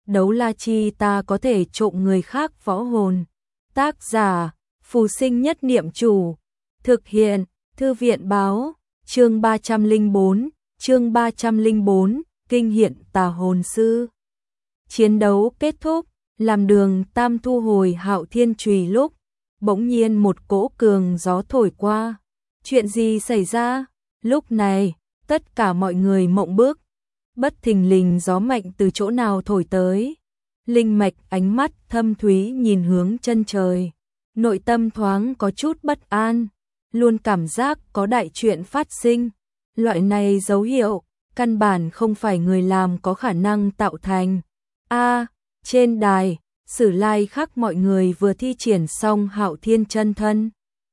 đấu la chi ta có thể trộm người khác võ hồn. Tác giả, Phù Sinh Nhất Niệm Chủ. Thực hiện, Thư viện báo, chương 304, Kinh hiện tà hồn sư. Chiến đấu kết thúc, làm Đường Tam thu hồi Hạo Thiên Chùy lúc, bỗng nhiên một cỗ cường gió thổi qua. Chuyện gì xảy ra? Lúc này, tất cả mọi người mộng bức. Bất thình lình gió mạnh từ chỗ nào thổi tới. Linh Mạch ánh mắt thâm thúy nhìn hướng chân trời. Nội tâm thoáng có chút bất an. Luôn cảm giác có đại chuyện phát sinh. Loại này dấu hiệu, căn bản không phải người làm có khả năng tạo thành. Trên đài, Sử Lai Khắc mọi người vừa thi triển xong Hạo Thiên chân thân.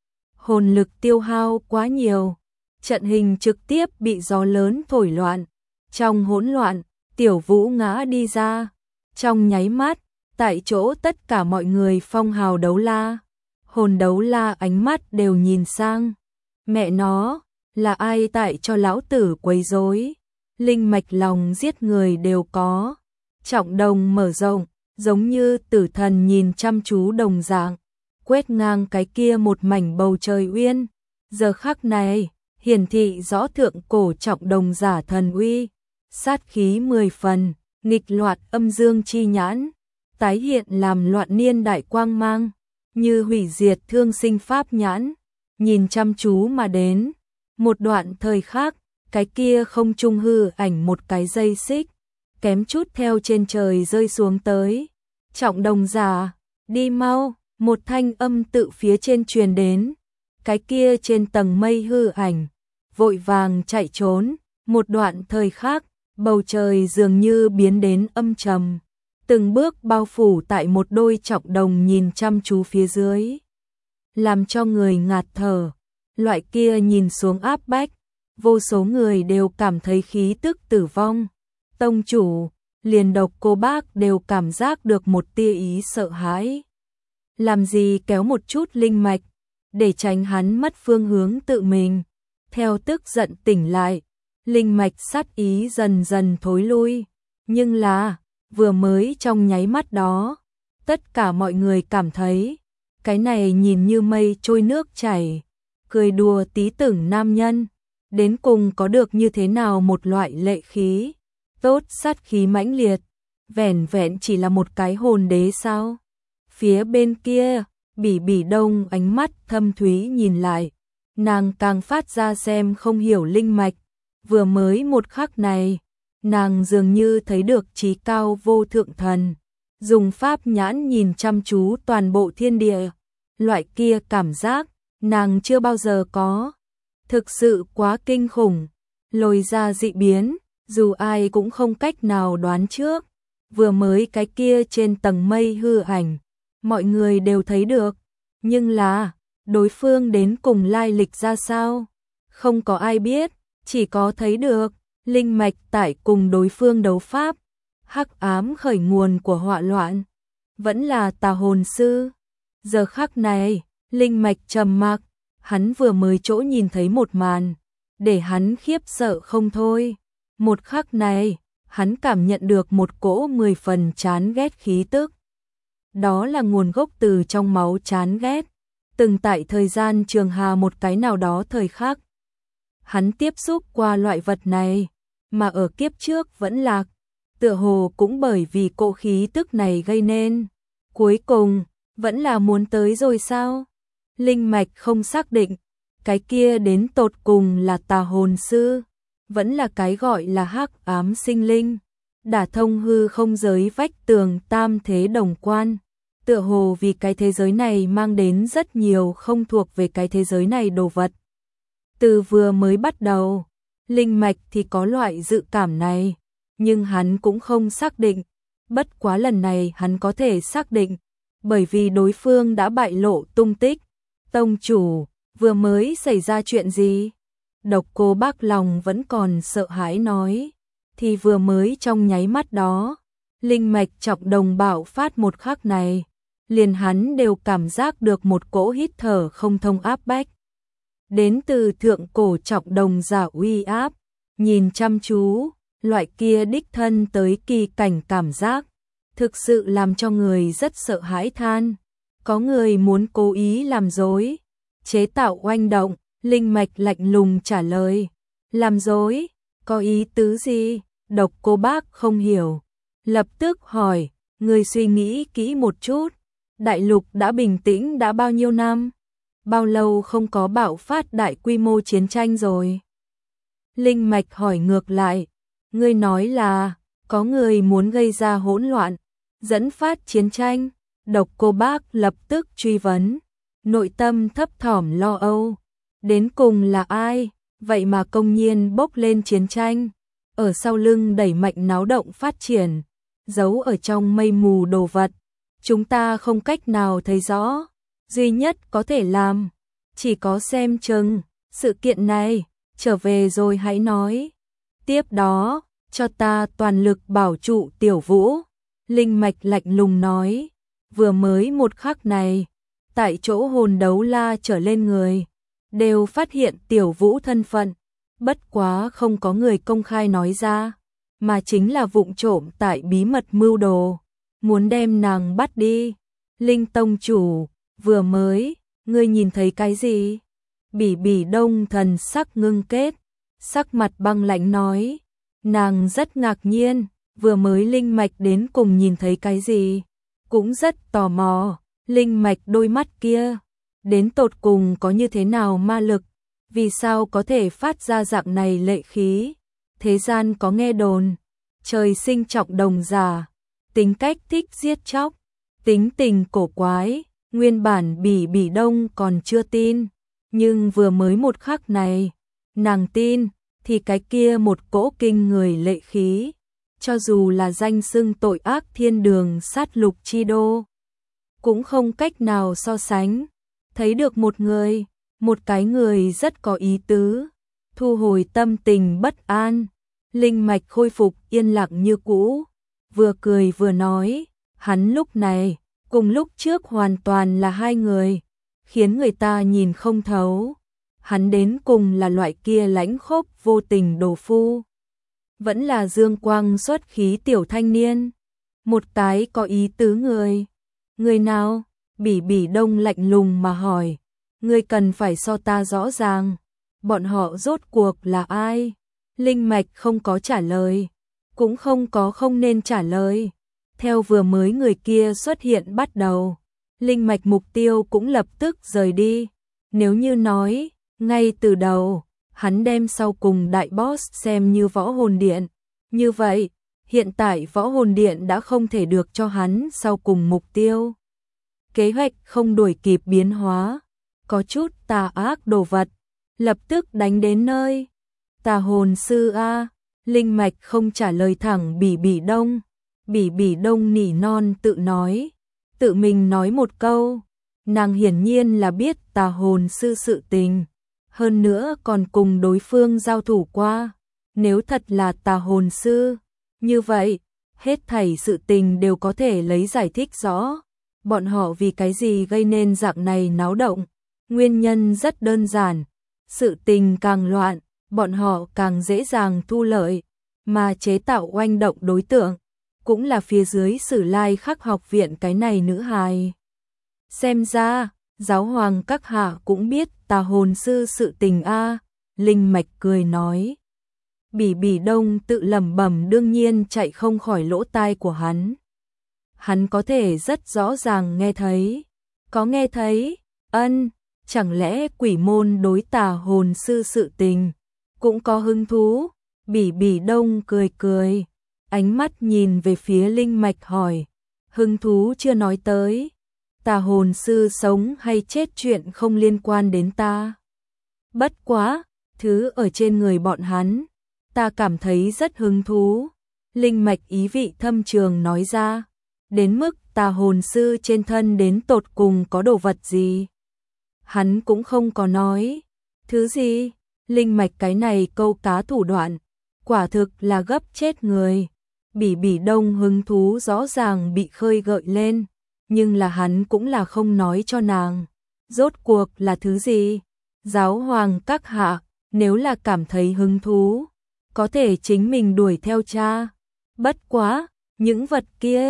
Hồn lực tiêu hao quá nhiều. Trận hình trực tiếp bị gió lớn thổi loạn. Trong hỗn loạn, Tiểu Vũ ngã đi ra. Trong nháy mắt, tại chỗ tất cả mọi người phong hào đấu la. Hồn đấu la ánh mắt đều nhìn sang. Mẹ nó, là ai tại cho lão tử quấy rối? Linh mạch lòng giết người đều có. Trọng đồng mở rộng, giống như tử thần nhìn chăm chú đồng dạng. Quét ngang cái kia một mảnh bầu trời uyên. Giờ khắc này, hiển thị rõ thượng cổ trọng đồng giả thần uy. Sát khí 10 phần, nghịch loạt âm dương chi nhãn. Tái hiện làm loạn niên đại quang mang. Như hủy diệt thương sinh pháp nhãn. Nhìn chăm chú mà đến. Một đoạn thời khắc, cái kia không trung hư ảnh một cái dây xích. Kém chút theo trên trời rơi xuống tới. Trọng đồng giả, đi mau, một thanh âm tự phía trên truyền đến. Cái kia trên tầng mây hư ảnh, vội vàng chạy trốn. Một đoạn thời khắc, bầu trời dường như biến đến âm trầm. Từng bước bao phủ tại một đôi trọng đồng nhìn chăm chú phía dưới. Làm cho người ngạt thở. Loại kia nhìn xuống áp bách. Vô số người đều cảm thấy khí tức tử vong. Tông chủ, liền độc cô bác đều cảm giác được một tia ý sợ hãi. Làm gì kéo một chút linh mạch, để tránh hắn mất phương hướng tự mình. Theo tức giận tỉnh lại, linh mạch sát ý dần dần thối lui. Nhưng là, vừa mới trong nháy mắt đó, tất cả mọi người cảm thấy, cái này nhìn như mây trôi nước chảy, cười đùa tí tưởng nam nhân, đến cùng có được như thế nào một loại lệ khí, tốt sát khí mãnh liệt, vẻn vẹn chỉ là một cái hồn đế sao? Phía bên kia, Bỉ Bỉ Đông ánh mắt thâm thúy nhìn lại, nàng càng phát ra xem không hiểu linh mạch, vừa mới một khắc này, nàng dường như thấy được trí cao vô thượng thần, dùng pháp nhãn nhìn chăm chú toàn bộ thiên địa, loại kia cảm giác, nàng chưa bao giờ có. Thực sự quá kinh khủng, lôi ra dị biến, dù ai cũng không cách nào đoán trước. Vừa mới cái kia trên tầng mây hư ảnh, mọi người đều thấy được, nhưng là, đối phương đến cùng lai lịch ra sao? Không có ai biết, chỉ có thấy được, linh mạch tại cùng đối phương đấu pháp, hắc ám khởi nguồn của họa loạn, vẫn là tà hồn sư. Giờ khắc này, linh mạch trầm mặc, hắn vừa mới chỗ nhìn thấy một màn, để hắn khiếp sợ không thôi. Một khắc này, hắn cảm nhận được một cỗ 10 phần chán ghét khí tức. Đó là nguồn gốc từ trong máu chán ghét, từng tại thời gian trường hà một cái nào đó thời khắc. Hắn tiếp xúc qua loại vật này, mà ở kiếp trước vẫn lạc, tựa hồ cũng bởi vì cỗ khí tức này gây nên. Cuối cùng, vẫn là muốn tới rồi sao? Linh mạch không xác định, cái kia đến tột cùng là tà hồn sư, vẫn là cái gọi là hắc ám sinh linh, đả thông hư không giới vách tường tam thế đồng quan, tựa hồ vì cái thế giới này mang đến rất nhiều không thuộc về cái thế giới này đồ vật. Từ vừa mới bắt đầu, linh mạch thì có loại dự cảm này, nhưng hắn cũng không xác định, bất quá lần này hắn có thể xác định, bởi vì đối phương đã bại lộ tung tích. Tông chủ, vừa mới xảy ra chuyện gì? Độc cô bác lòng vẫn còn sợ hãi nói, thì vừa mới trong nháy mắt đó, linh mạch trọng đồng bạo phát một khắc này, liền hắn đều cảm giác được một cỗ hít thở không thông áp bách. Đến từ thượng cổ trọng đồng giả uy áp, nhìn chăm chú, loại kia đích thân tới kỳ cảnh cảm giác, thực sự làm cho người rất sợ hãi than. Có người muốn cố ý làm dối, chế tạo oanh động, Linh Mạch lạnh lùng trả lời. Làm dối, có ý tứ gì? Độc Cô Bác không hiểu, lập tức hỏi, người suy nghĩ kỹ một chút, đại lục đã bình tĩnh đã bao nhiêu năm? Bao lâu không có bạo phát đại quy mô chiến tranh rồi? Linh Mạch hỏi ngược lại, ngươi nói là có người muốn gây ra hỗn loạn, dẫn phát chiến tranh? Độc Cô Bác lập tức truy vấn, nội tâm thấp thỏm lo âu, đến cùng là ai, vậy mà công nhiên bốc lên chiến tranh, ở sau lưng đẩy mạnh náo động phát triển, giấu ở trong mây mù đồ vật, chúng ta không cách nào thấy rõ, duy nhất có thể làm, chỉ có xem chừng, sự kiện này, trở về rồi hãy nói. Tiếp đó, cho ta toàn lực bảo trụ Tiểu Vũ, Linh Mạch lạnh lùng nói, vừa mới một khắc này, tại chỗ hồn đấu la trở lên người, đều phát hiện Tiểu Vũ thân phận, bất quá không có người công khai nói ra, mà chính là vụng trộm tại bí mật mưu đồ, muốn đem nàng bắt đi. Linh Tông chủ, vừa mới, ngươi nhìn thấy cái gì? Bỉ Bỉ Đông thần sắc ngưng kết, sắc mặt băng lãnh nói, nàng rất ngạc nhiên, vừa mới Linh Mạch đến cùng nhìn thấy cái gì, cũng rất tò mò, Linh Mạch đôi mắt kia, đến tột cùng có như thế nào ma lực, vì sao có thể phát ra dạng này lệ khí, thế gian có nghe đồn, trời sinh trọng đồng giả, tính cách thích giết chóc, tính tình cổ quái, nguyên bản Bỉ Bỉ Đông còn chưa tin, nhưng vừa mới một khắc này, nàng tin, thì cái kia một cỗ kinh người lệ khí, cho dù là danh xưng tội ác thiên đường sát lục chi đô, cũng không cách nào so sánh, thấy được một cái người rất có ý tứ, thu hồi tâm tình bất an, Linh Mạch khôi phục yên lặng như cũ, vừa cười vừa nói, hắn lúc này, cùng lúc trước hoàn toàn là hai người, khiến người ta nhìn không thấu, hắn đến cùng là loại kia lãnh khốc vô tình đồ phu, vẫn là dương quang xuất khí tiểu thanh niên, một cái có ý tứ người nào? Bỉ Bỉ Đông lạnh lùng mà hỏi, ngươi cần phải so ta rõ ràng, bọn họ rốt cuộc là ai? Linh Mạch không có trả lời, cũng không nên trả lời, theo vừa mới người kia xuất hiện bắt đầu, Linh Mạch mục tiêu cũng lập tức rời đi, nếu như nói, ngay từ đầu, hắn đem sau cùng đại boss xem như võ hồn điện, như vậy, hiện tại võ hồn điện đã không thể được cho hắn sau cùng mục tiêu. Kế hoạch không đuổi kịp biến hóa, có chút tà ác đồ vật, lập tức đánh đến nơi. Tà hồn sư a, Linh Mạch không trả lời thẳng Bỉ Bỉ Đông. Bỉ Bỉ Đông nỉ non tự mình nói một câu, nàng hiển nhiên là biết tà hồn sư sự tình, hơn nữa còn cùng đối phương giao thủ qua, nếu thật là tà hồn sư, như vậy, hết thảy sự tình đều có thể lấy giải thích rõ. Bọn họ vì cái gì gây nên dạng này náo động? Nguyên nhân rất đơn giản, sự tình càng loạn, bọn họ càng dễ dàng thu lợi, mà chế tạo oanh động đối tượng, cũng là phía dưới Sử Lai Khắc học viện cái này nữ hài. Xem ra, giáo hoàng các hạ cũng biết tà hồn sư sự tình a, Linh Mạch cười nói. Bỉ Bỉ Đông tự lẩm bẩm đương nhiên chạy không khỏi lỗ tai của hắn. Hắn có thể rất rõ ràng nghe thấy. Có nghe thấy? Chẳng lẽ quỷ môn đối tà hồn sư sự tình cũng có hứng thú? Bỉ Bỉ Đông cười cười, ánh mắt nhìn về phía Linh Mạch hỏi, hứng thú chưa nói tới, tà hồn sư sống hay chết chuyện không liên quan đến ta. Bất quá, thứ ở trên người bọn hắn, ta cảm thấy rất hứng thú. Linh Mạch ý vị thâm trường nói ra, đến mức tà hồn sư trên thân đến tột cùng có đồ vật gì. Hắn cũng không có nói, thứ gì, Linh Mạch cái này câu cá thủ đoạn, quả thực là gấp chết người. Bỉ Bỉ Đông hứng thú rõ ràng bị khơi gợi lên, nhưng là hắn cũng là không nói cho nàng. Rốt cuộc là thứ gì? Giáo hoàng các hạ, nếu là cảm thấy hứng thú, có thể chính mình đuổi theo cha. Bất quá, những vật kia,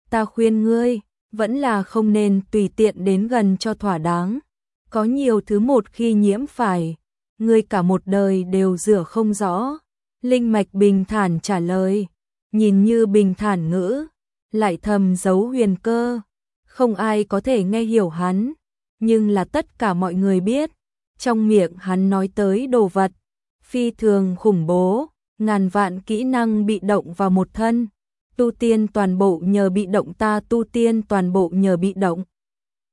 Ta khuyên ngươi, vẫn là không nên tùy tiện đến gần cho thỏa đáng. Có nhiều thứ một khi nhiễm phải, ngươi cả một đời đều rửa không rõ. Linh mạch bình thản trả lời, nhìn như bình thản ngữ, lại thầm giấu huyền cơ. Không ai có thể nghe hiểu hắn, nhưng là tất cả mọi người biết, trong miệng hắn nói tới đồ vật, phi thường khủng bố, ngàn vạn kỹ năng bị động vào một thân. Tu tiên toàn bộ nhờ bị động, ta tu tiên toàn bộ nhờ bị động.